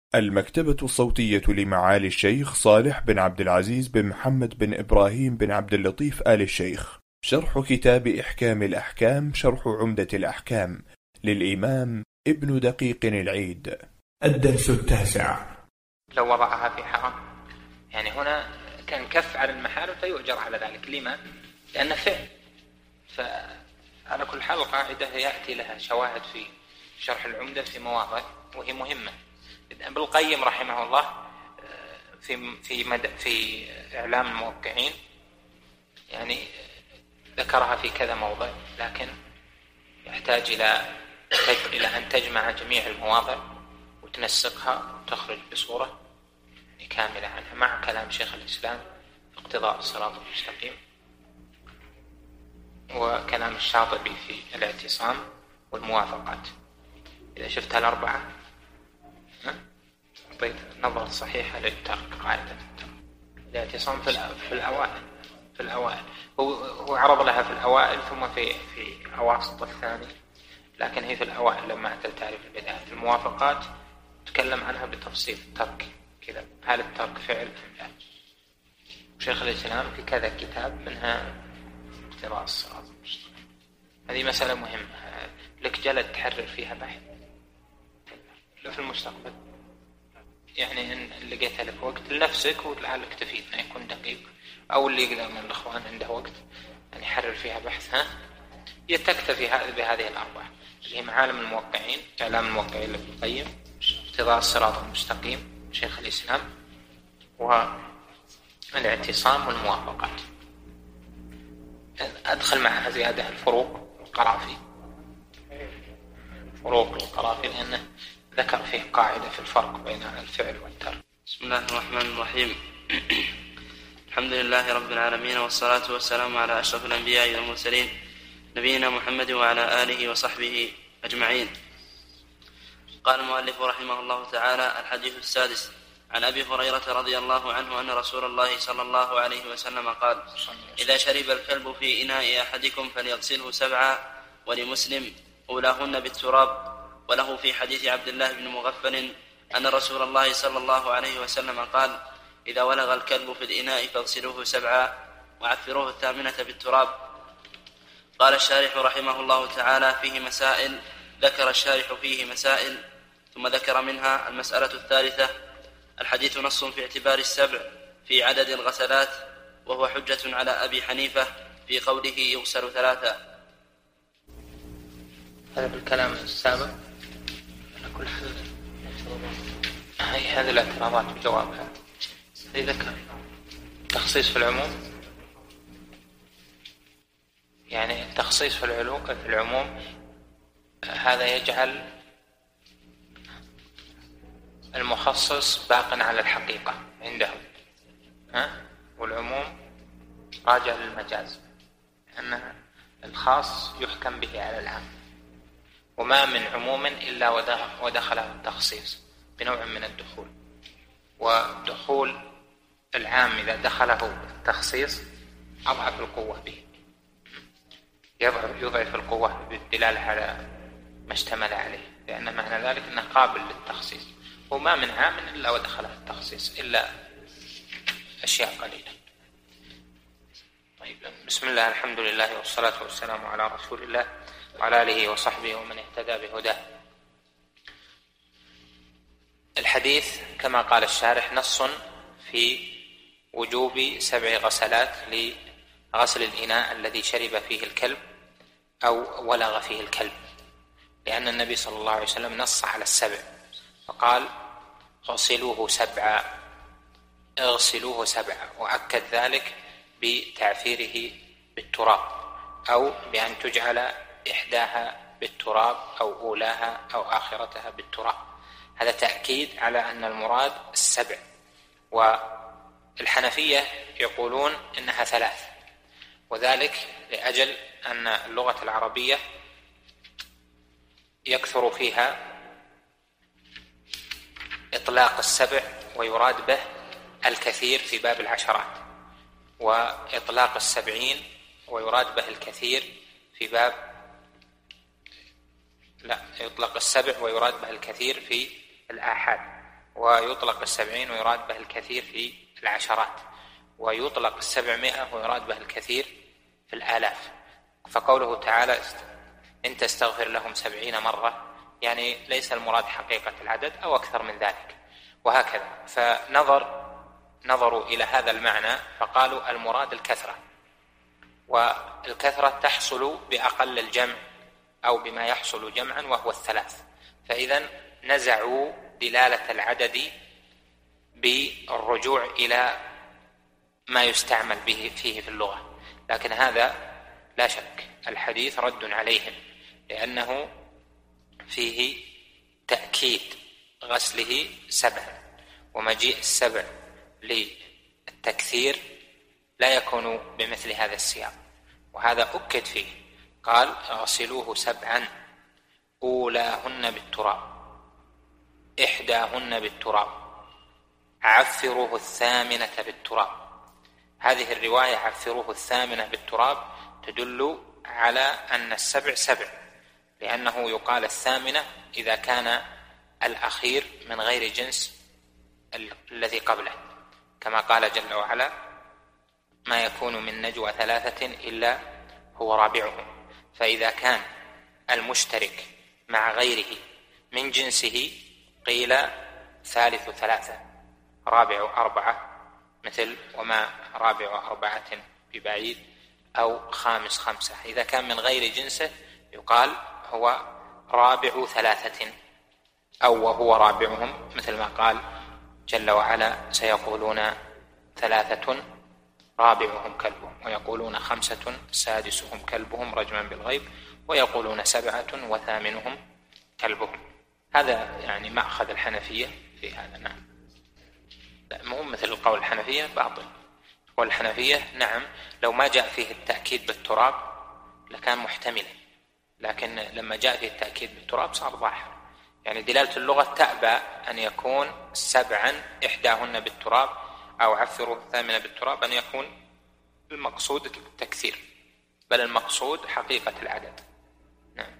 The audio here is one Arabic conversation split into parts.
المكتبة الصوتية لمعالي الشيخ صالح بن عبد العزيز بن محمد بن إبراهيم بن عبد اللطيف آل الشيخ. شرح كتاب إحكام الأحكام، شرح عمدة الأحكام للإمام ابن دقيق العيد. الدرس 9. لو وضعها في حرام، يعني هنا كان كف على المحارم فيؤجر على ذلك. لما؟ لأنه فعل. فعلى كل حال القاعدة يأتي لها شواهد في شرح العمدة في مواضع وهي مهمة. ابن القيم رحمه الله في إعلام الموقعين يعني ذكرها في كذا موضع، لكن يحتاج إلى أن تجمع جميع المواضع وتنسقها وتخرج بصورة كاملة عنها مع كلام شيخ الإسلام في اقتضاء الصراط المستقيم، وكلام الشاطبي في الاعتصام والموافقات. إذا شفتها الأربعة أعطيت نظرة صحيحة للترك، قاعدة الترك. الاعتصام في الأوائل هو عرض لها في الأوائل ثم في أواسط الثاني، لكن هي في الأوائل لما أتى تعريف البداية. الموافقات تكلم عنها بتفصيل الترك كذا، هل الترك فعل أم لا. شيخ الإسلام في كذا كتاب منها اقتضاء الصراط المستقيم. هذه مسألة مهمة لك جلد تحرر فيها بحث في المستقبل، يعني إن لقيت لك وقت لنفسك ولعلك تفيد ما يكون دقيق، أو اللي يقدر من الإخوان عنده وقت يعني يحرر فيها بحث يتكتفي بهذه الأربعة اللي هي معالم الموقعين، إعلام الموقعين لابن القيم، اقتضاء الصراط المستقيم شيخ الإسلام، والاعتصام والموافقات. أدخل معها زيادة الفروق القرافي، فروق القرافي لأنه ذكر فيه قاعدة في الفرق بين الفعل والترك. بسم الله الرحمن الرحيم. الحمد لله رب العالمين، والصلاة والسلام على أشرف الأنبياء والمرسلين نبينا محمد وعلى آله وصحبه أجمعين. قال المؤلف رحمه الله تعالى: الحديث السادس. عن أبي هريرة رضي الله عنه أن رسول الله صلى الله عليه وسلم قال: إذا شرب الكلب في إناء أحدكم فليغسله 7، ولمسلم أولاهن بالتراب. وله في حديث عبد الله بن مغفل أن رسول الله صلى الله عليه وسلم قال: إذا ولغ الكلب في الإناء فاغسلوه 7 وعفروه 8 بالتراب. قال الشارح رحمه الله تعالى: فيه مسائل. ذكر الشارح فيه مسائل ثم ذكر منها المسألة الثالثة: الحديث نص في اعتبار 7 في عدد الغسلات، وهو حجة على أبي حنيفة في قوله يغسل 3. هذا بالكلام السابق على كل حال هذه الاعتراضات بجوابها. ذكر تخصيص في العموم، يعني التخصيص في العموم هذا يجعل المخصص باق على الحقيقة عندهم، والعموم راجع للمجاز، أن الخاص يحكم به على العام، وما من عموم إلا ودخله التخصيص بنوع من الدخول. ودخول العام إذا دخله التخصيص أضعف القوة به، يضعف القوة بالدلالة على ما اشتمل عليه، لأن معنى ذلك أنه قابل للتخصيص. وما من عام إلا ودخله التخصيص إلا أشياء قليلة. طيب، بسم الله، الحمد لله، والصلاة والسلام على رسول الله وعلى آله وصحبه ومن اهتدى بهداه. الحديث كما قال الشارح نص في وجوب 7 غسلات لغسل الإناء الذي شرب فيه الكلب أو ولغ فيه الكلب، لأن النبي صلى الله عليه وسلم نص على 7 فقال: اغسلوه 7، اغسلوه 7، وأكد ذلك بتعفيره بالتراب، أو بأن تجعل إحداها بالتراب أو أولاها أو آخرتها بالتراب. هذا تأكيد على أن المراد 7. والحنفية يقولون إنها 3، وذلك لأجل أن اللغة العربية يكثر فيها إطلاق 7 ويراد به الكثير في باب العشرات، وإطلاق 70 ويراد به الكثير في باب يطلق 7 ويراد به الكثير في الآحاد، ويطلق 70 ويراد به الكثير في العشرات، ويطلق 700 ويراد به الكثير في الآلاف. فقوله تعالى إن تستغفر لهم 70 مرة يعني ليس المراد حقيقة العدد أو أكثر من ذلك، وهكذا. فنظروا إلى هذا المعنى فقالوا المراد الكثرة، والكثرة تحصل بأقل الجمع أو بما يحصل جمعا وهو 3. فإذا نزعوا دلالة العدد بالرجوع إلى ما يستعمل به فيه في اللغة، لكن هذا لا شك الحديث رد عليهم، لأنه فيه تأكيد غسله 7، ومجيء 7 للتكثير لا يكون بمثل هذا السياق، وهذا أكد فيه. قال اغسلوه 7 أولاهن بالتراب، إحداهن بالتراب، عفروه 8 بالتراب. هذه الرواية عفروه 8 بالتراب تدل على أن 7 7، لأنه يقال 8 إذا كان الأخير من غير جنس الذي قبله، كما قال جل وعلا ما يكون من نجوى 3 إلا هو رابعهم. فإذا كان المشترك مع غيره من جنسه قيل ثالث 3 رابع 4، مثل وما رابع 4 ببعيد، أو خامس 5. إذا كان من غير جنسه يقال هو رابع 3 أو وهو رابعهم، مثل ما قال جل وعلا سيقولون 3 رابعهم كلبهم، ويقولون 5 سادسهم كلبهم رجما بالغيب، ويقولون 7 وثامنهم كلبهم. هذا يعني مأخذ الحنفية في هذا. نعم، لا مو مثل القول الحنفية باطل. قول الحنفية نعم لو ما جاء فيه التأكيد بالتراب لكان محتملا، لكن لما جاء فيه التأكيد بالتراب صار ظاهر. يعني دلالة اللغة تأبى أن يكون 7 إحداهن بالتراب أو عفروا 8 بالتراب أن يكون المقصود التكثير، بل المقصود حقيقة العدد. نعم.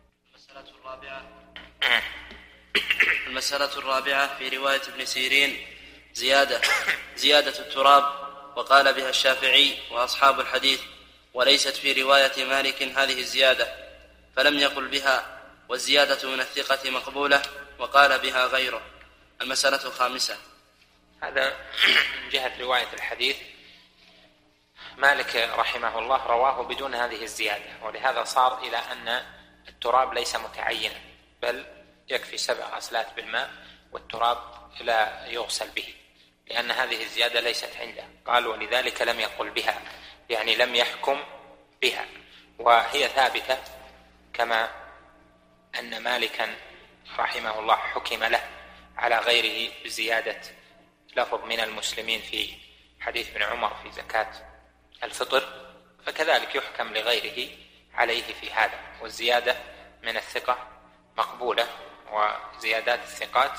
المسألة الرابعة في رواية ابن سيرين زيادة التراب، وقال بها الشافعي وأصحاب الحديث، وليست في رواية مالك هذه الزيادة، فلم يقل بها، والزيادة من الثقة مقبولة، وقال بها غيره. المسألة الخامسة. هذا من جهة رواية الحديث. مالك رحمه الله رواه بدون هذه الزيادة، ولهذا صار إلى أن التراب ليس متعينا، بل يكفي 7 غسلات بالماء والتراب لا يغسل به، لأن هذه الزيادة ليست عنده. قال ولذلك لم يقل بها، يعني لم يحكم بها، وهي ثابتة كما أن مالكا رحمه الله حكم له على غيره بزيادة لفظ من المسلمين في حديث ابن عمر في زكاة الفطر، فكذلك يحكم لغيره عليه في هذا. والزيادة من الثقة مقبولة، وزيادات الثقات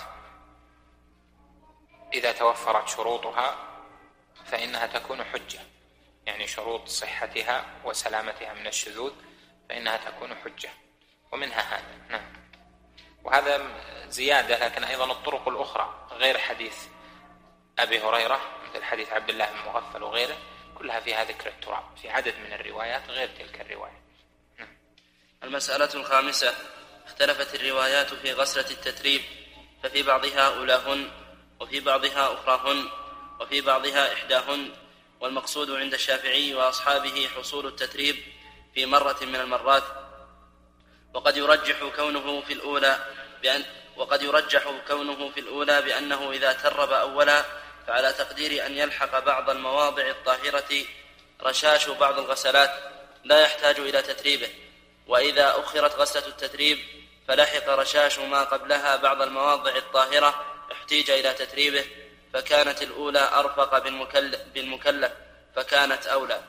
إذا توفرت شروطها فإنها تكون حجة، يعني شروط صحتها وسلامتها من الشذوذ فإنها تكون حجة، ومنها هذا. نعم. وهذا زيادة، لكن أيضا الطرق الأخرى غير حديث أبي هريرة مثل حديث عبد الله بن مغفل وغيره كلها فيها ذكر التراب في عدد من الروايات غير تلك الرواية. نعم. المسألة الخامسة. اختلفت الروايات في غسلة التتريب، ففي بعضها أولاهن، وفي بعضها أخراهن، وفي بعضها إحداهن، والمقصود عند الشافعي وأصحابه حصول التتريب في مرة من المرات، وقد يرجح كونه في الأولى بأنه إذا ترب أولا فعلى تقدير أن يلحق بعض المواضع الطاهرة رشاش بعض الغسلات لا يحتاج إلى تتريبه، وإذا أخرت غسلة التتريب فلحق رشاش ما قبلها بعض المواضع الطاهرة احتيج إلى تتريبه، فكانت الأولى أرفق بالمكلف فكانت أولى.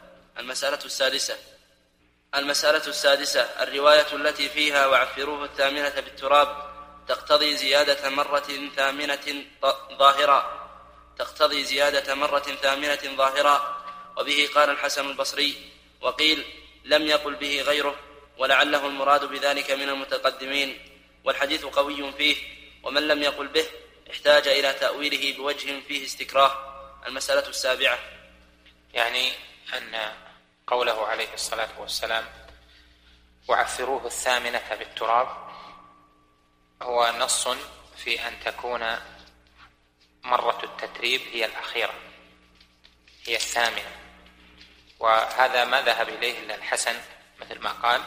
المسألة السادسة. الرواية التي فيها وعفروه 8 بالتراب تقتضي زيادة مرة ثامنة ظاهرة، وبه قال الحسن البصري، وقيل لم يقل به غيره، ولعله المراد بذلك من المتقدمين، والحديث قوي فيه، ومن لم يقل به احتاج إلى تأويله بوجه فيه استكراه. المسألة السابعة، يعني أن قوله عليه الصلاة والسلام وعفروه الثامنة بالتراب هو نص في أن تكون مرة التتريب هي الأخيرة، هي الثامنة، وهذا ما ذهب إليه إلا الحسن مثل ما قال،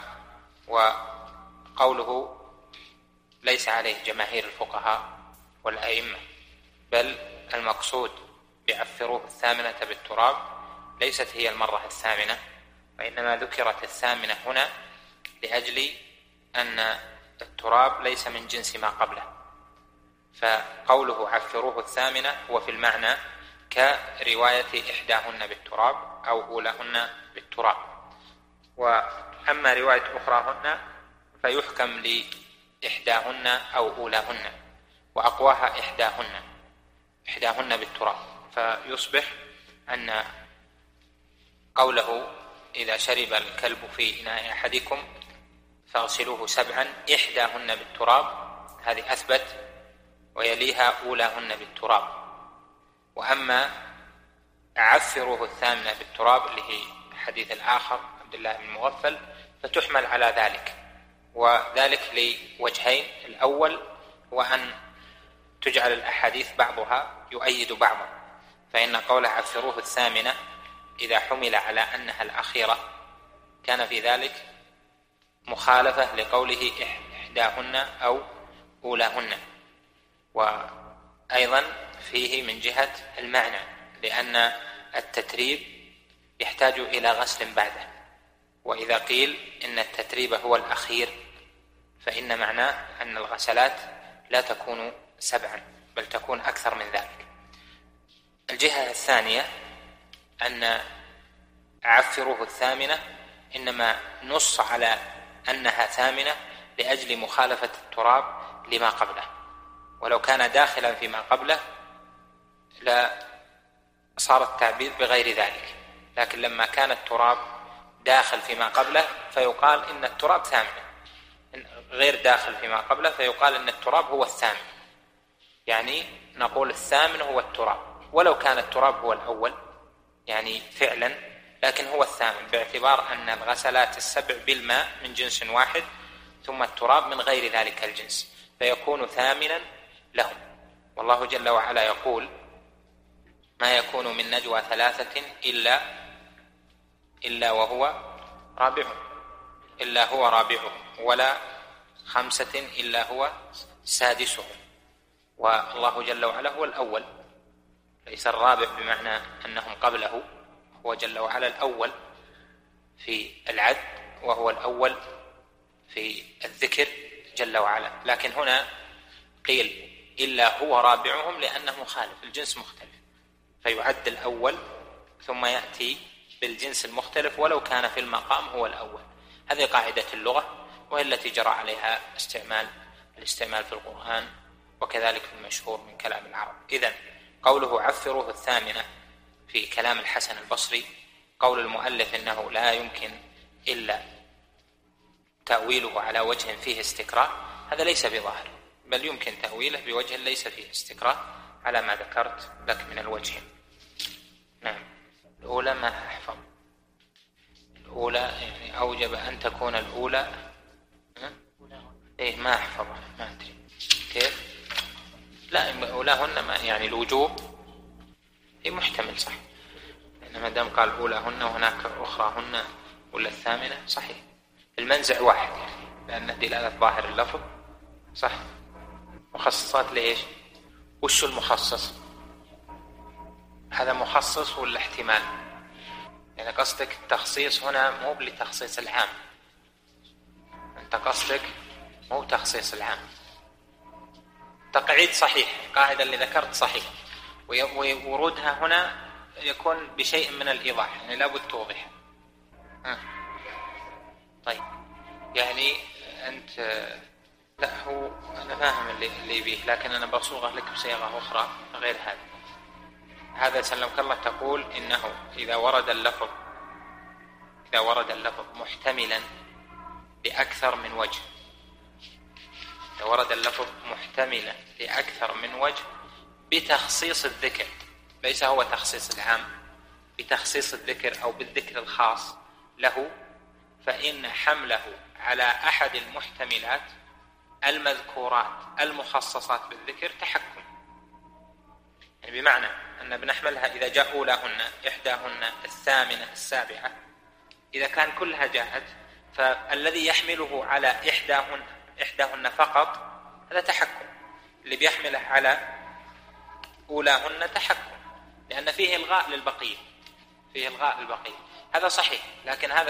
وقوله ليس عليه جماهير الفقهاء والأئمة، بل المقصود بعفروه الثامنة بالتراب ليست هي المرة الثامنة، وإنما ذكرت الثامنة هنا لأجل أن التراب ليس من جنس ما قبله، فقوله عفروه الثامنة هو في المعنى كرواية إحداهن بالتراب أو أولاهن بالتراب. وأما رواية أخراهن فيحكم لإحداهن أو أولاهن، وأقواها إحداهن بالتراب، فيصبح أن قوله إذا شرب الكلب في إناء أحدكم فاغسلوه 7، إحداهن بالتراب، هذه أثبت، ويليها أولاهن بالتراب. وأما عفروه الثامنة بالتراب اللي هي الحديث الآخر عبد الله بن مغفل فتحمل على ذلك، وذلك لوجهين: الأول هو أن تجعل الأحاديث بعضها يؤيد بعضا، فإن قول عفروه الثامنة إذا حمل على أنها الأخيرة كان في ذلك مخالفة لقوله إحداهن أو أولاهن، وأيضا فيه من جهة المعنى، لأن التتريب يحتاج إلى غسل بعده، وإذا قيل إن التتريب هو الأخير فإن معناه أن الغسلات لا تكون 7، بل تكون أكثر من ذلك. الجهة الثانية أن عفروه الثامنة إنما نص على أنها ثامنة لأجل مخالفة التراب لما قبله، ولو كان داخلا فيما قبله لا صار التعبير بغير ذلك، لكن لما كان التراب داخل فيما قبله فيقال إن التراب ثامنة، غير داخل فيما قبله فيقال إن التراب هو الثامن، يعني نقول الثامن هو التراب، ولو كان التراب هو الأول يعني فعلا، لكن هو الثامن باعتبار أن الغسلات 7 بالماء من جنس واحد، ثم التراب من غير ذلك الجنس، فيكون ثامنا لهم. والله جل وعلا يقول ما يكون من نجوى 3 إلا هو رابعهم ولا 5 إلا هو سادسهم، والله جل وعلا هو الأول، ليس الرابع بمعنى أنهم قبله، هو جل وعلا الأول في العد وهو الأول في الذكر جل وعلا، لكن هنا قيل إلا هو رابعهم لأنه مخالف، الجنس مختلف، فيعد الأول ثم يأتي بالجنس المختلف ولو كان في المقام هو الأول. هذه قاعدة اللغة، وهي التي جرى عليها الاستعمال في القرآن، وكذلك في المشهور من كلام العرب. إذن قوله عفروه الثامنة في كلام الحسن البصري، قول المؤلف إنه لا يمكن إلا تأويله على وجه فيه استكراه، هذا ليس بظاهر، بل يمكن تأويله بوجه ليس فيه استكراه على ما ذكرت لك من الوجه. نعم. الأولى ما أحفظ، الأولى يعني أوجب أن تكون الأولى إيه ما أحفظها، ما أدري كيف. لا أولاهن ما يعني الوجوب إيه محتمل صح، إنما دام قال أولاهن وهناك أخراهن ولا الثامنة صحيح، المنزع واحد يعني لأن دلالة ظاهر اللفظ صح. مخصصات ليش؟ وش المخصص؟ هذا مخصص ولا احتمال؟ يعني قصدك التخصيص هنا مو لتخصيص العام، أنت قصدك مو تخصيص العام. تقعيد صحيح، القاعدة اللي ذكرت صحيح، وورودها هنا يكون بشيء من الإيضاح، يعني لابد توضح. طيب يعني أنت لا هو أنا فاهم اللي بيه، لكن أنا بصوغه لك بصيغة أخرى غير هذا سلمك الله. تقول إنه إذا ورد اللفظ محتملا بأكثر من وجه، إذا ورد اللفظ محتملا لأكثر من وجه بتخصيص الذكر، ليس هو تخصيص العام، بتخصيص الذكر أو بالذكر الخاص له، فإن حمله على أحد المحتملات المذكورات المخصصات بالذكر تحكم. يعني بمعنى أن بنحملها إذا جاء أولاهن، إحداهن، الثامنة، السابعة، إذا كان كلها جاءت، فالذي يحمله على إحداهن فقط هذا تحكم، اللي بيحمله على أولاهن تحكم، لأن فيه إلغاء للبقية، فيه إلغاء للبقية. هذا صحيح، لكن هذا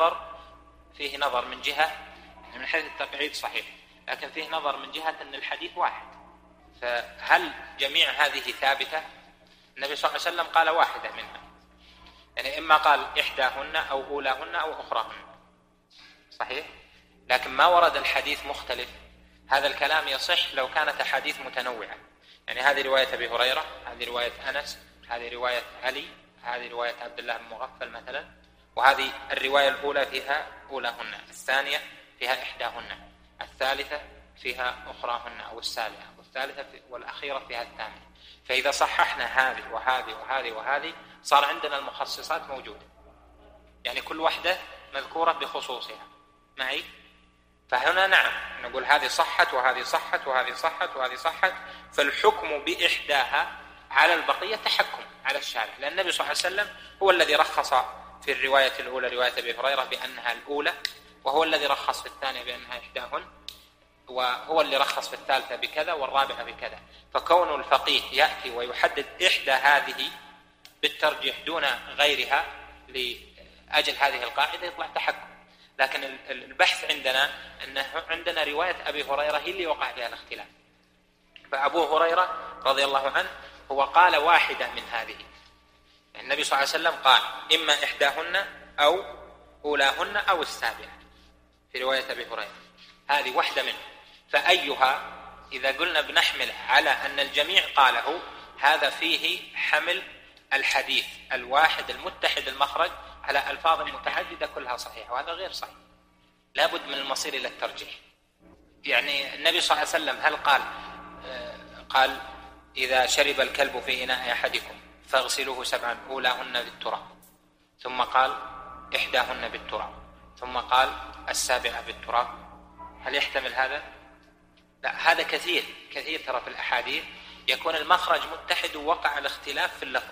فيه نظر من جهة، من حيث التقعيد صحيح، لكن فيه نظر من جهة أن الحديث واحد، فهل جميع هذه ثابتة؟ النبي صلى الله عليه وسلم قال واحدة منها، يعني إما قال إحداهن أو أولاهن أو أخراهن، صحيح، لكن ما ورد الحديث مختلف. هذا الكلام يصح لو كانت أحاديث متنوعة، يعني هذه رواية أبي هريرة، هذه رواية أنس، هذه رواية علي، هذه رواية عبد الله بن مغفل مثلا، وهذه الرواية الأولى فيها أولاهن، الثانية فيها إحداهن، الثالثة فيها أخراهن أو السابعة، والثالثة والأخيرة فيها الثامنة. فإذا صححنا هذه وهذه وهذه وهذه صار عندنا المخصصات موجودة، يعني كل واحدة مذكورة بخصوصها معي. فهنا نعم نقول هذه صحت وهذه صحت وهذه صحت وهذه صحت، فالحكم بإحداها على البقية تحكم على الشارع، لأن النبي صلى الله عليه وسلم هو الذي رخص في الرواية الأولى رواية أبي هريرة بأنها الأولى، وهو الذي رخص في الثانية بأنها إحداهن، وهو اللي رخص في الثالثة بكذا والرابعة بكذا. فكون الفقيه يأتي ويحدد إحدى هذه بالترجيح دون غيرها لأجل هذه القاعدة يطلع تحكم. لكن البحث عندنا أنه عندنا رواية أبي هريرة هي اللي وقع فيها الاختلاف، فأبو هريرة رضي الله عنه هو قال واحدة من هذه، يعني النبي صلى الله عليه وسلم قال إما إحداهن أو أولاهن أو السابعة في رواية أبي هريرة، هذه واحدة منه. فأيها إذا قلنا بنحمل على أن الجميع قاله، هذا فيه حمل الحديث الواحد المتحد المخرج على ألفاظ متعددة كلها صحيحة، وهذا غير صحيح، لابد من المصير إلى الترجيح. يعني النبي صلى الله عليه وسلم هل قال إذا شرب الكلب في إناء أحدكم فاغسلوه 7 أولاهن بالتراب، ثم قال إحداهن بالتراب، ثم قال السابعة بالتراب؟ هل يحتمل هذا؟ لا، هذا كثير ترى في الأحاديث يكون المخرج متحد ووقع الاختلاف في اللفظ،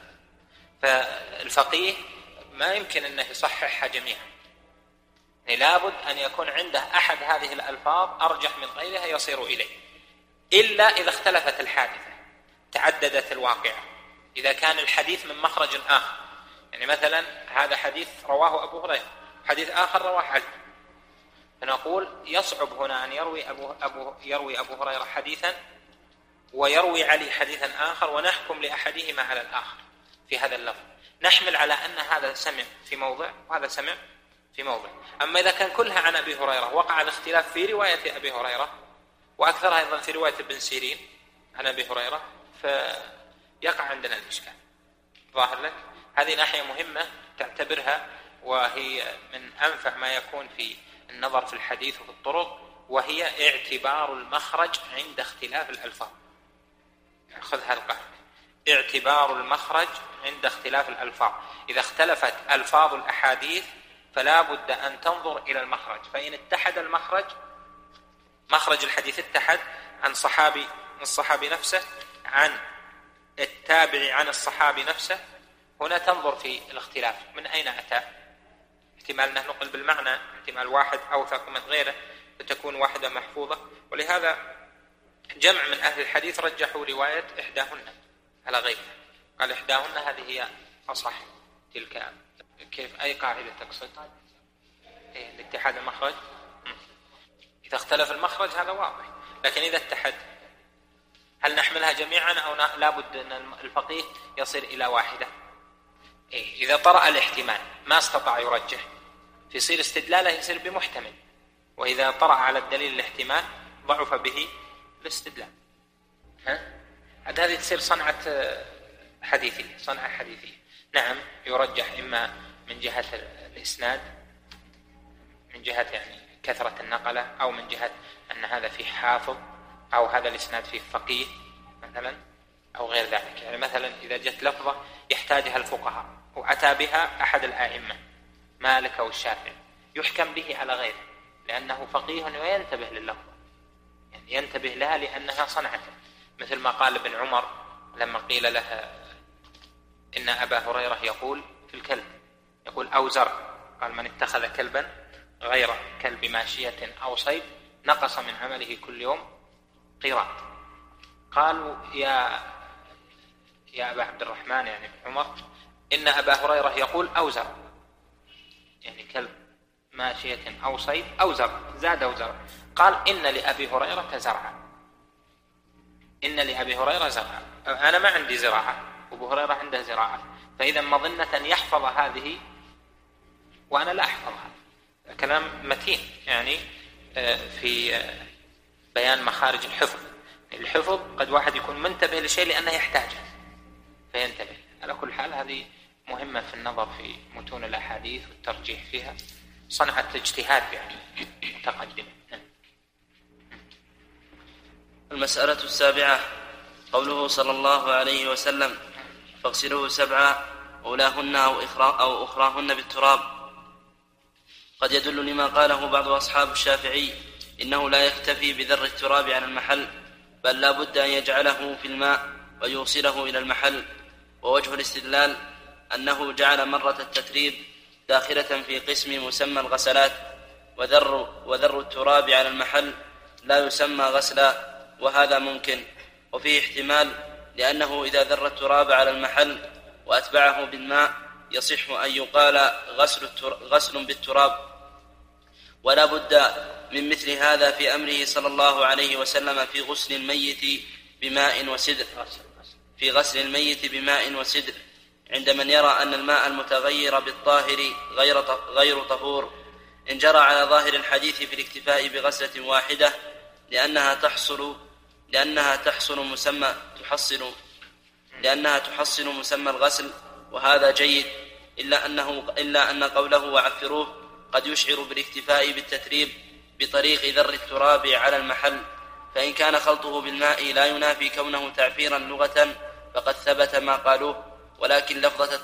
فالفقيه ما يمكن أنه يصححها جميعا، يعني لابد أن يكون عنده أحد هذه الألفاظ أرجح من غيرها يصير إليه، إلا إذا اختلفت الحادثة تعددت الواقعة. إذا كان الحديث من مخرج آخر، يعني مثلا هذا حديث رواه أبو هريرة، حديث آخر رواه علي، فنقول يصعب هنا أن يروي أبو هريرة حديثا ويروي علي حديثا آخر ونحكم لأحدهما على الآخر في هذا اللفظ، نحمل على أن هذا سمع في موضع وهذا سمع في موضع. أما إذا كان كلها عن أبي هريرة وقع الاختلاف في رواية أبي هريرة وأكثرها أيضا في رواية ابن سيرين عن أبي هريرة، فيقع عندنا الإشكال. ظاهر لك؟ هذه ناحية مهمة تعتبرها، وهي من أنفع ما يكون في النظر في الحديث وفي الطرق، وهي اعتبار المخرج عند اختلاف الألفاظ. خذها القاعدة، اعتبار المخرج عند اختلاف الألفاظ. إذا اختلفت ألفاظ الأحاديث فلا بد أن تنظر إلى المخرج، فإن اتحد المخرج، مخرج الحديث اتحد عن صحابي من الصحابي نفسه، عن التابع عن الصحابي نفسه، هنا تنظر في الاختلاف من أين أتى، احتمال أنه نقل بالمعنى، احتمال واحد أوثق من غيره، فتكون واحدة محفوظة. ولهذا جمع من أهل الحديث رجحوا رواية إحداهن على غيرها، قال إحداهن هذه هي أصح. تلك كيف أي قاعدة تقصد؟ الاتحاد المخرج، إذا اختلف المخرج هذا واضح، لكن إذا اتحد هل نحملها جميعا أو لا بد أن الفقيه يصير إلى واحدة؟ إذا طرأ الاحتمال ما استطاع يرجح فيصير استدلاله يصير بمحتمل، وإذا طرأ على الدليل الاحتمال ضعف به الاستدلال. هذه تصير صنعة حديثية. نعم يرجح إما من جهة الإسناد، من جهة يعني كثرة النقلة، أو من جهة أن هذا فيه حافظ، أو هذا الإسناد فيه فقيه مثلا، أو غير ذلك. يعني مثلا إذا جت لفظة يحتاجها الفقهاء وأتى بها أحد الآئمة مالك أو الشافعي، يحكم به على غيره لأنه فقيه وينتبه لللفظة، يعني ينتبه لها لأنها صنعته. مثل ما قال ابن عمر لما قيل له إن أبا هريرة يقول في الكلب، يقول أو زرع، قال من اتخذ كلبا غير كلب ماشية أو صيد نقص من عمله كل يوم قيراط. قالوا يا أبا عبد الرحمن، يعني عمر، إن أبا هريرة يقول أو زرع، يعني كلب ماشية أو صيد أو زرع، زاد أو زرع. قال إن لأبي هريرة زرعا، إن لأبي هريرة زرعا، أنا ما عندي زراعة وأبو هريرة عنده زراعة، فإذا مظنة يحفظ هذه وأنا لا أحفظها. كلام متين يعني في بيان مخارج الحفظ. الحفظ قد واحد يكون منتبه لشيء لأنه يحتاجه فينتبه. على كل حال هذه مهمة في النظر في متون الأحاديث والترجيح فيها، صنعة اجتهاد يعني متقدمة. المسألة 7 قوله صلى الله عليه وسلم فاغسلوه 7 أولاهن أو أخراهن بالتراب. قد يدل لما قاله بعض أصحاب الشافعي إنه لا يكتفي بذر التراب على المحل، بل لا بد أن يجعله في الماء ويوصله إلى المحل. ووجه الاستدلال أنه جعل مرة التتريب داخلة في قسم مسمى الغسلات، وذر التراب على المحل لا يسمى غسلا، وهذا ممكن. وفيه احتمال لأنه إذا ذر التراب على المحل وأتبعه بالماء يصح أن يقال غسل بالتراب، ولا بد من مثل هذا في أمره صلى الله عليه وسلم في غسل الميت بماء وسدر، عند من يرى أن الماء المتغير بالطاهر غير طهور، إن جرى على ظاهر الحديث في الاكتفاء بغسلة واحدة لأنها تحصل مسمى الغسل، وهذا جيد، إلا أن قوله وعفروه قد يشعر بالاكتفاء بالتتريب بطريق ذر التراب على المحل، فإن كان خلطه بالماء لا ينافي كونه تعفيرا لغة فقد ثبت ما قالوه، ولكن لفظة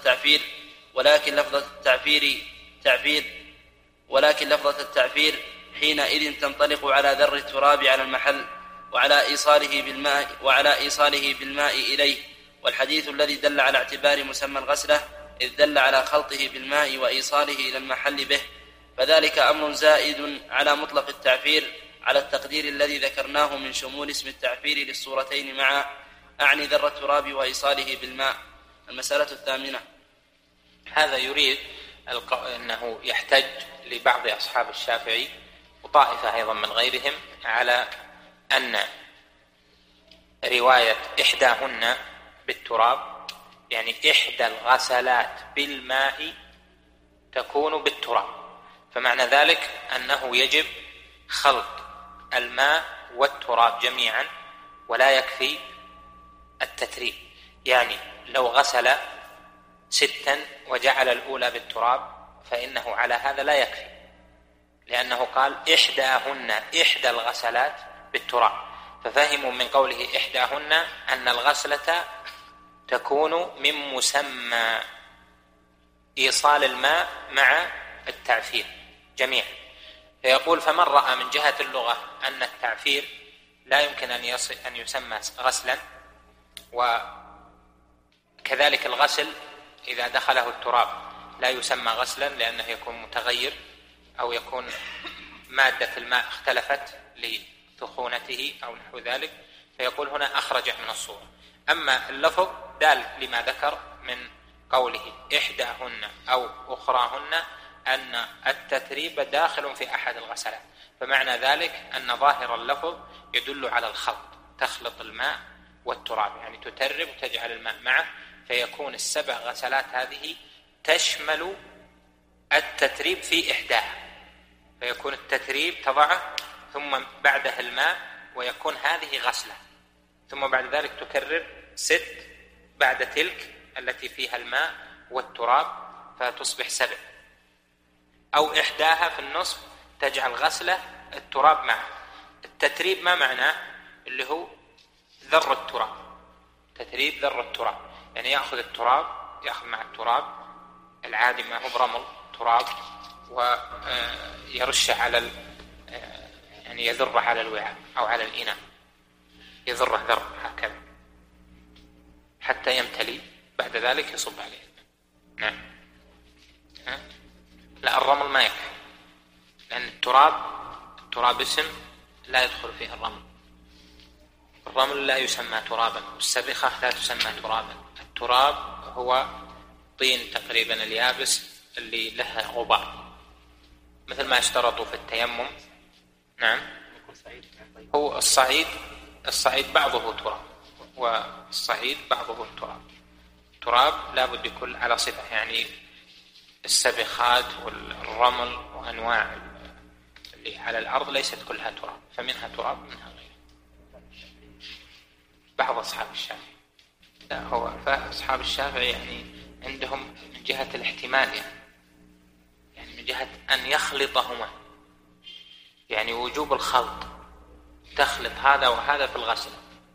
التعفير حينئذ تنطلق على ذر التراب على المحل وعلى إيصاله بالماء إليه. والحديث الذي دل على اعتبار مسمى الغسلة إذ دل على خلطه بالماء وإيصاله إلى المحل به، فذلك أمر زائد على مطلق التعفير على التقدير الذي ذكرناه من شمول اسم التعفير للصورتين معا، أعني ذر التراب وإيصاله بالماء. المسألة 8. هذا يريد أنه يحتج لبعض أصحاب الشافعي وطائفة أيضا من غيرهم على أن رواية إحداهن بالتراب، يعني إحدى الغسلات بالماء تكون بالتراب، فمعنى ذلك أنه يجب خلط الماء والتراب جميعا ولا يكفي التتريب. يعني لو غسل 6 وجعل الأولى بالتراب فإنه على هذا لا يكفي، لأنه قال إحداهن، إحدى الغسلات بالتراب، ففهموا من قوله إحداهن أن الغسلة تكون من مسمى إيصال الماء مع التعفير جميعا. فيقول فمن رأى من جهة اللغة أن التعفير لا يمكن أن يسمى غسلا، وكذلك الغسل إذا دخله التراب لا يسمى غسلا لأنه يكون متغير أو يكون مادة الماء اختلفت لثخونته أو نحو ذلك، فيقول هنا أخرج من الصورة. أما اللفظ دال لما ذكر من قوله إحداهن أو أخراهن أن التتريب داخل في أحد الغسلات، فمعنى ذلك أن ظاهر اللفظ يدل على الخلط، تخلط الماء والتراب، يعني تترب وتجعل الماء معه، فيكون ال7 غسلات هذه تشمل التتريب في إحداها، فيكون التتريب تضعه ثم بعده الماء ويكون هذه غسلة، ثم بعد ذلك تكرر 6 بعد تلك التي فيها الماء والتراب فتصبح 7، أو إحداها في النصف تجعل غسله التراب معه. التتريب ما معناه؟ اللي هو ذر التراب، تتريب ذر التراب، يعني يأخذ التراب، يأخذ مع التراب العادي ما هو برمل تراب ويرشه على يعني يذره على الوعاء أو على الإناء، يذره ذر هكذا حتى يمتلي، بعد ذلك يصب عليه. نعم. لا، الرمل ما يكفي، لأن التراب اسم لا يدخل فيه الرمل. الرمل لا يسمى ترابا، والسبخة لا تسمى ترابا. التراب هو طين تقريبا اليابس اللي له غبار، مثل ما اشترطوا في التيمم. نعم. هو الصعيد بعضه تراب، والصعيد بعضه تراب لابد يكون على صفة، يعني السبخات والرمل وأنواع اللي على الأرض ليست كلها تراب، فمنها تراب منها غير. بعض أصحاب الشافعي لا، هو فأصحاب الشافعي يعني عندهم من جهة الاحتمال، يعني من جهة أن يخلطهما، يعني وجوب الخلط، تخلط هذا وهذا في الغسل.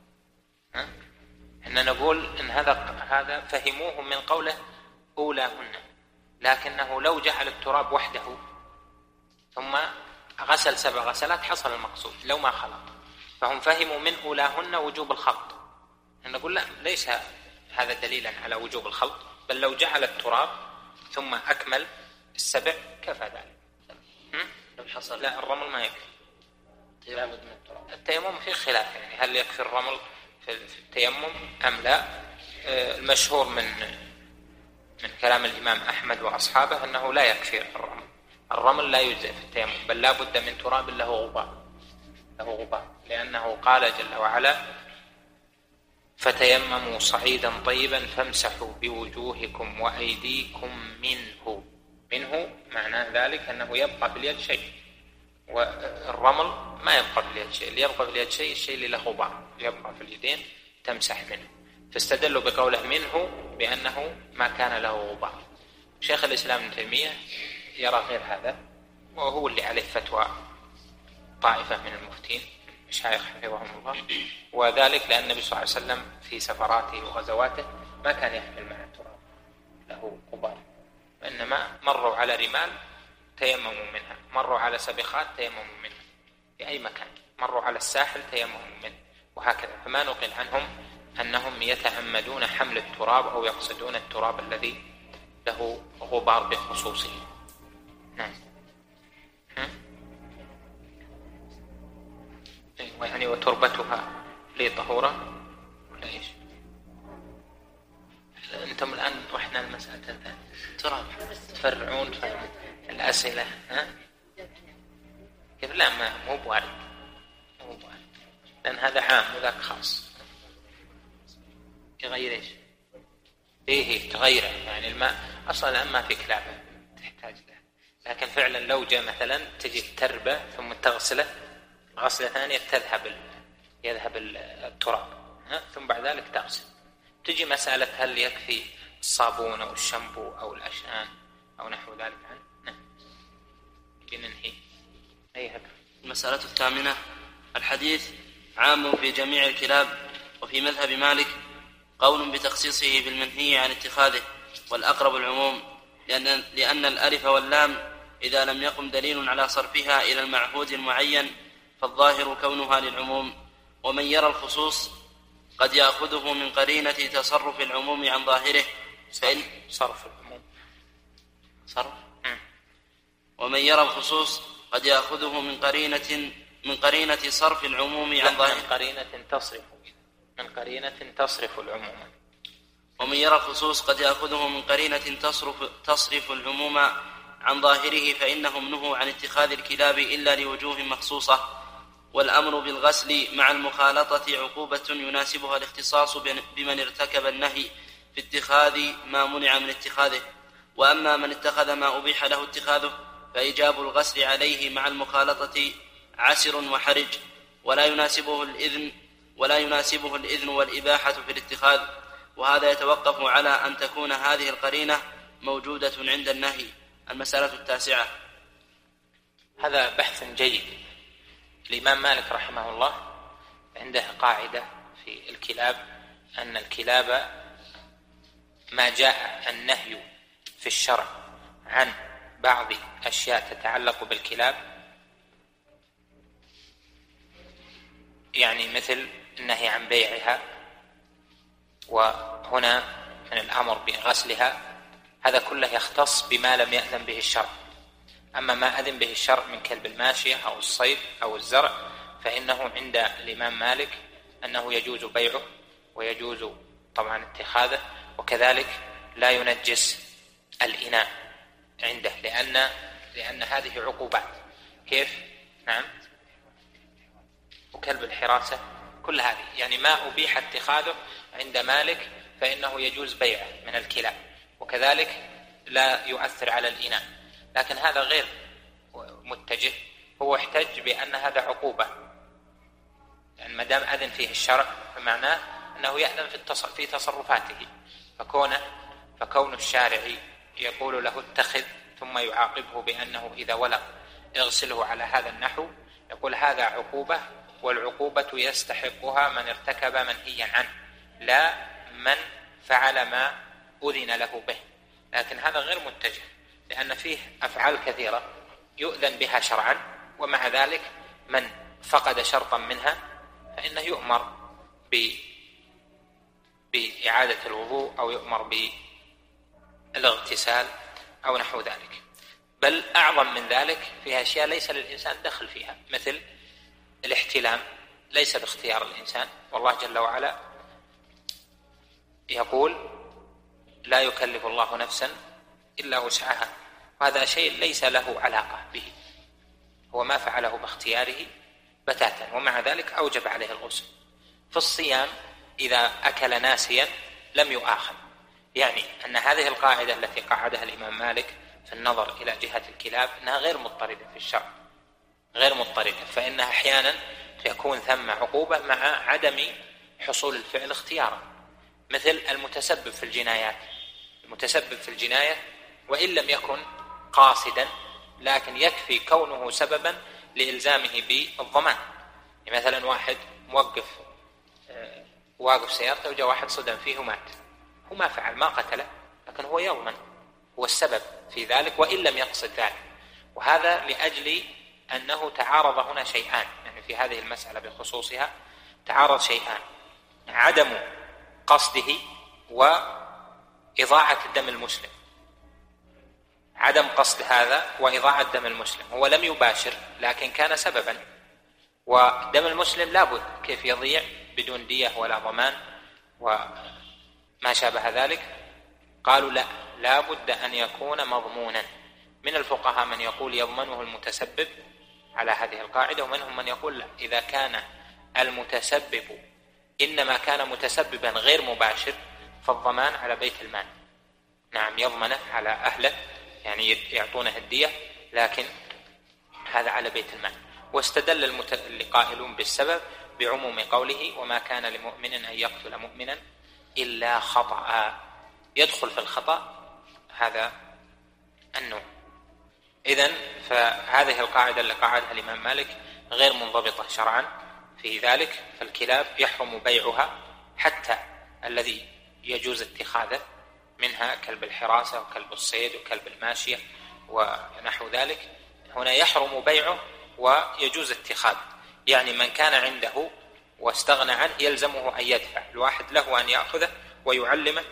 إن نقول إن هذا فهموه من قوله أولاهن، لكنه لو جعل التراب وحده ثم غسل 7 غسلات حصل المقصود لو ما خلط، فهم فهموا من أولاهن وجوب الخلط. نقول لا، ليس هذا دليلا على وجوب الخلط، بل لو جعل التراب ثم أكمل 7 كفى ذلك. لو حصل لا، الرمل ما يكفي، لابد من التراب. التيمم في خلاف، يعني هل يكفي الرمل في التيمم أم لا. المشهور من كلام الإمام أحمد وأصحابه أنه لا يكفي الرمل لا يجزئ في التيمم، بل لا بد من تراب له غبار، لأنه قال جل وعلا فتيمموا صعيدا طيبا فامسحوا بوجوهكم وأيديكم منه معناه ذلك أنه يبقى في اليد شيء، والرمل ما يبقى في اليد شيء، اللي يبقى في اليد شيء الشيء اللي له غبار يبقى في اليدين تمسح منه، فاستدلوا بقوله منه بأنه ما كان له غبار. شيخ الإسلام ابن تيمية يرى غير هذا، وهو اللي عليه فتوى طائفة من المفتين مشايخ حفظهم الله، وذلك لأن النبي صلى الله عليه وسلم في سفراته وغزواته ما كان يحمل مع التراب له غبار، وإنما مروا على رمال تيمموا منها، مروا على سبخات تيمموا منها، في أي مكان مروا على الساحل تيمموا منه، وهكذا. فما نقل عنهم أنهم يتعمدون حمل التراب أو يقصدون التراب الذي له غبار بخصوصه. نعم. يعني وتربتها لطهورة ولا إيش؟ أنتم الآن رحنا المسألة تراب تفرعون الأسئلة كيف؟ لا، ما مو بوارد، لأن هذا عام وذاك خاص. يغير إيش؟ إيه تغيره، يعني الماء أصلا الآن ما في كلابة تحتاج له، لكن فعلا لو جاء مثلا تجي التربة ثم تغسله غسلة ثانية يذهب التراب، ثم بعد ذلك تغسل. تجي مسألة هل يكفي الصابون أو الشامبو أو الأشان أو نحو ذلك عنه. ننهي. المسألة 8 الحديث عام في جميع الكلاب، وفي مذهب مالك قول بتخصيصه بالمنهي عن اتخاذه، والأقرب العموم، لأن الألف واللام إذا لم يقم دليل على صرفها إلى المعهود المعين فالظاهر كونها للعموم. ومن يرى الخصوص قد يأخذه من قرينة تصرف العموم عن ظاهره، صرف العموم ومن يرى الخصوص قد يأخذه من قرينة صرف العموم عن ظاهره، من قرينة تصرف العموم. ومن يرى الخصوص قد يأخذه من قرينة تصرف العموم عن ظاهره، فإنهم نهوا عن اتخاذ الكلاب إلا لوجوه مخصوصة. والأمر بالغسل مع المخالطة عقوبة يناسبها الاختصاص بمن ارتكب النهي في اتخاذ ما منع من اتخاذه. وأما من اتخذ ما أبيح له اتخاذه فإيجاب الغسل عليه مع المخالطة عسر وحرج، ولا يناسبه الإذن والإباحة في الاتخاذ، وهذا يتوقف على أن تكون هذه القرينة موجودة عند النهي. المسألة 9 هذا بحث جيد. الإمام مالك رحمه الله عنده قاعدة في الكلاب أن الكلاب ما جاء النهي في الشرع عن بعض أشياء تتعلق بالكلاب، يعني مثل النهي عن بيعها، وهنا من الأمر بغسلها، هذا كله يختص بما لم يأذن به الشرع. أما ما أذن به الشرع من كلب الماشية أو الصيد أو الزرع فإنه عند الإمام مالك أنه يجوز بيعه ويجوز طبعا اتخاذه، وكذلك لا ينجس الإناء عنده لأن هذه عقوبات. كيف؟ نعم. وكلب الحراسة كل هذه يعني ما أبيح اتخاذه عند مالك فإنه يجوز بيعه من الكلاب، وكذلك لا يؤثر على الإناء. لكن هذا غير متجه، هو احتج بأن هذا عقوبة، يعني ما دام أذن فيه الشرع فمعناه أنه يأذن في تصرفاته، فكون الشارع يقول له اتخذ ثم يعاقبه بأنه إذا ولغ اغسله على هذا النحو، يقول هذا عقوبة، والعقوبة يستحقها من ارتكب منهيا عنه لا من فعل ما أذن له به. لكن هذا غير متجه، لأن فيه أفعال كثيرة يؤذن بها شرعا، ومع ذلك من فقد شرطا منها فإنه يؤمر بإعادة الوضوء أو يؤمر بالاغتسال أو نحو ذلك. بل أعظم من ذلك فيها أشياء ليس للإنسان دخل فيها، مثل الاحتلام ليس باختيار الإنسان، والله جل وعلا يقول لا يكلف الله نفسا إلا وسعها، وهذا شيء ليس له علاقة به، هو ما فعله باختياره بتاتا، ومع ذلك أوجب عليه الغسل. في الصيام إذا أكل ناسيا لم يؤاخذ، يعني أن هذه القاعدة التي قعدها الإمام مالك في النظر إلى جهة الكلاب أنها غير مضطردة في الشرع، غير مضطردة، فإنها أحيانا يكون ثم عقوبة مع عدم حصول الفعل اختيارا، مثل المتسبب في الجنايات. المتسبب في الجناية وإن لم يكن قاصدا لكن يكفي كونه سببا لإلزامه بالضمان. يعني مثلا واحد واقف سيارته وجاء واحد صدم فيه ومات، هو ما فعل، ما قتله، لكن هو يضمن، هو السبب في ذلك وإن لم يقصد ذلك. وهذا لأجل أنه تعارض هنا شيئان، يعني في هذه المسألة بخصوصها تعارض شيئان: عدم قصده وإضاعة دم المسلم. عدم قصد هذا وإضاعة دم المسلم، هو لم يباشر لكن كان سببا، ودم المسلم لابد كيف يضيع بدون دية ولا ضمان وما شابه ذلك. قالوا لا بد أن يكون مضمونا. من الفقهاء من يقول يضمنه المتسبب على هذه القاعدة، ومنهم من يقول لا، إذا كان المتسبب إنما كان متسببا غير مباشر فالضمان على بيت المال. نعم، يضمنه على أهله، يعني يعطونه الدية، لكن هذا على بيت المال. واستدل القائلون بالسبب بعموم قوله وما كان لمؤمن أن يقتل مؤمنا إلا خطأ، يدخل في الخطأ هذا النوع. إذن فهذه القاعدة اللي قاعدها الإمام مالك غير منضبطة شرعا في ذلك، فالكلاب يحرم بيعها حتى الذي يجوز اتخاذه، منها كلب الحراسة وكلب الصيد وكلب الماشية ونحو ذلك، هنا يحرم بيعه ويجوز اتخاذه. يعني من كان عنده واستغنى عنه يلزمه أن يدفع، الواحد له أن يأخذه ويعلمه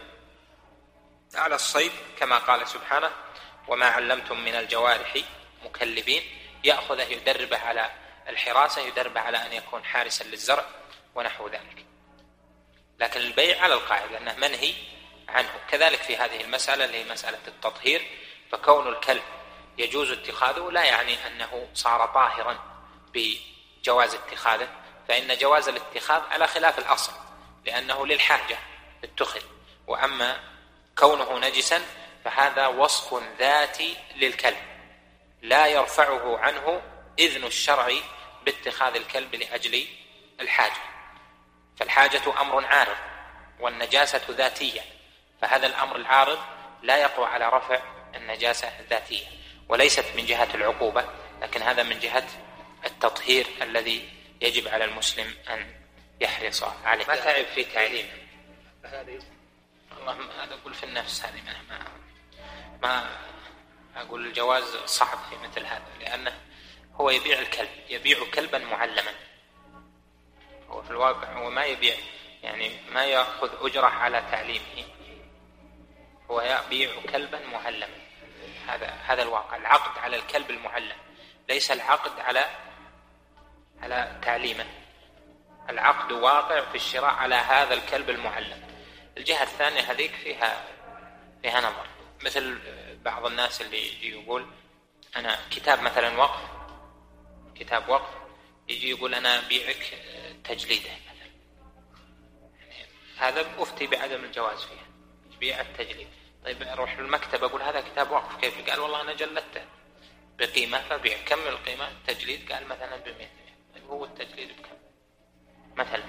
على الصيد كما قال سبحانه وما علمتم من الجوارح مكلبين، يأخذه يدربه على الحراسة، يدربه على أن يكون حارسا للزرع ونحو ذلك. لكن البيع على القاعدة أنه منهي عنه. كذلك في هذه المسألة اللي هي مسألة التطهير، فكون الكلب يجوز اتخاذه لا يعني أنه صار طاهرا بجواز اتخاذه، فإن جواز الاتخاذ على خلاف الأصل لأنه للحاجة اتخذ، وأما كونه نجسا فهذا وصف ذاتي للكلب لا يرفعه عنه إذن الشرع باتخاذ الكلب لأجل الحاجة، فالحاجة أمر عارض والنجاسة ذاتية، فهذا الأمر العارض لا يقوى على رفع النجاسة الذاتية، وليست من جهة العقوبة لكن هذا من جهة التطهير الذي يجب على المسلم أن يحرص عليه. ما تعب في تعليمه، والله هذا أقول في النفس، هذه ما أقول الجواز صعب في مثل هذا، لأنه هو يبيع الكلب، يبيع كلبا معلما. هو في الواقع هو ما يبيع، يعني ما يأخذ أجرة على تعليمه، هو يبيع كلبا معلما. هذا الواقع. العقد على الكلب المعلم، ليس العقد على تعليمه. العقد واقع في الشراء على هذا الكلب المعلم. الجهة الثانية هذيك فيها نظر، مثل بعض الناس اللي يجي يقول أنا كتاب مثلا وقف، كتاب وقف، يجي يقول أنا أبيعك تجليده مثلا، يعني هذا أفتي بعدم الجواز فيها، بيع التجليد. طيب أروح للمكتب أقول هذا كتاب وقف كيف؟ قال والله أنا جلدته بقيمة فبيع. كم القيمة؟ تجليد قال مثلا ب100. طيب هو التجليد بكم مثلا؟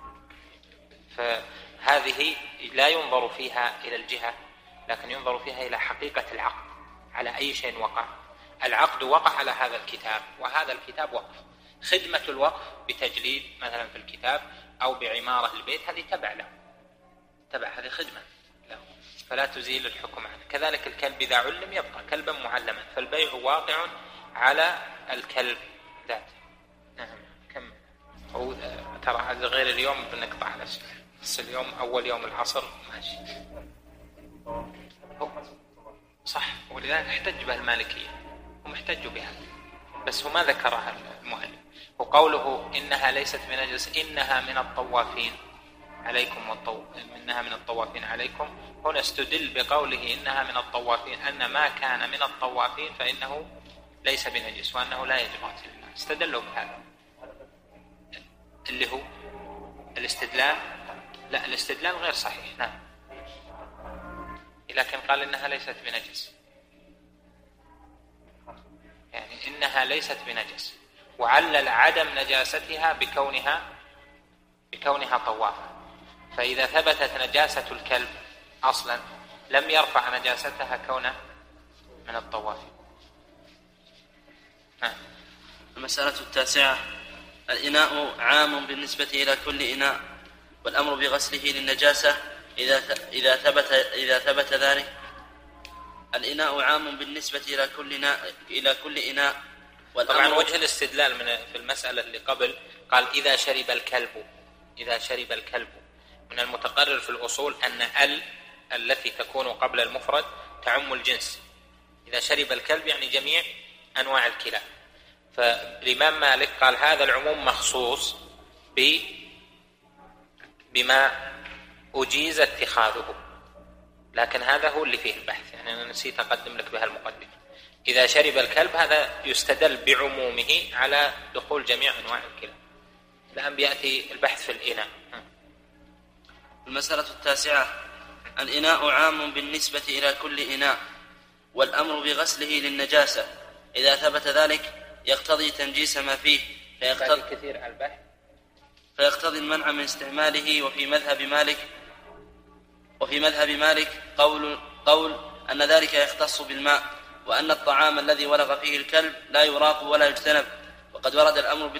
فهذه لا ينظر فيها إلى الجهة، لكن ينظر فيها إلى حقيقة العقد، على أي شيء وقع. العقد وقع على هذا الكتاب، وهذا الكتاب وقف. خدمة الوقف بتجليد مثلا في الكتاب أو بعمارة البيت هذه تبع له، هذه خدمة له، فلا تزيل الحكم عنه. كذلك الكلب إذا علم يبقى كلبا معلما، فالبيع واقع على الكلب ذاته. نعم. كم هو ترى هذا غير اليوم بنقطع الأسئلة، بس اليوم أول يوم العصر ماشي صح، ولذلك احتج به المالكية، هم احتجوا بها، بس هو ما ذكرها المؤلف. وقوله إنها ليست بنجس، إنها من الطوافين عليكم إنها من الطوافين عليكم، هنا استدل بقوله إنها من الطوافين أن ما كان من الطوافين فإنه ليس بنجس وأنه لا يجب غسله. استدلوا بهذا اللي هو الاستدلال. لا، الاستدلال غير صحيح. نعم، لكن قال إنها ليست بنجس، يعني إنها ليست بنجس، وعلل عدم نجاستها بكونها طوافة. فإذا ثبتت نجاسة الكلب أصلا لم يرفع نجاستها كونه من الطوافين. المسألة التاسعة: الإناء عام بالنسبة إلى كل إناء، والأمر بغسله للنجاسة إذا ثبت ذلك. الإناء عام بالنسبة إلى كل إناء. طبعا وجه الاستدلال في المسألة اللي قبل قال إذا شرب الكلب، من المتقرر في الأصول أن التي تكون قبل المفرد تعم الجنس. إذا شرب الكلب يعني جميع أنواع الكلاب. فالإمام مالك قال هذا العموم مخصوص بما أجيز اتخاذه، لكن هذا هو اللي فيه البحث، يعني أنا نسيت أقدم لك بها المقدمة. إذا شرب الكلب هذا يستدل بعمومه على دخول جميع أنواع الكلاب. الآن بيأتي البحث في الإناء. المسألة التاسعة: الإناء عام بالنسبة إلى كل إناء، والأمر بغسله للنجاسة إذا ثبت ذلك يقتضي تنجيس ما فيه، فيقتضي المنع من استعماله. وفي مذهب مالك قول أن ذلك يختص بالماء، وأن الطعام الذي ولغ فيه الكلب لا يراق ولا يجتنب، وقد ورد الأمر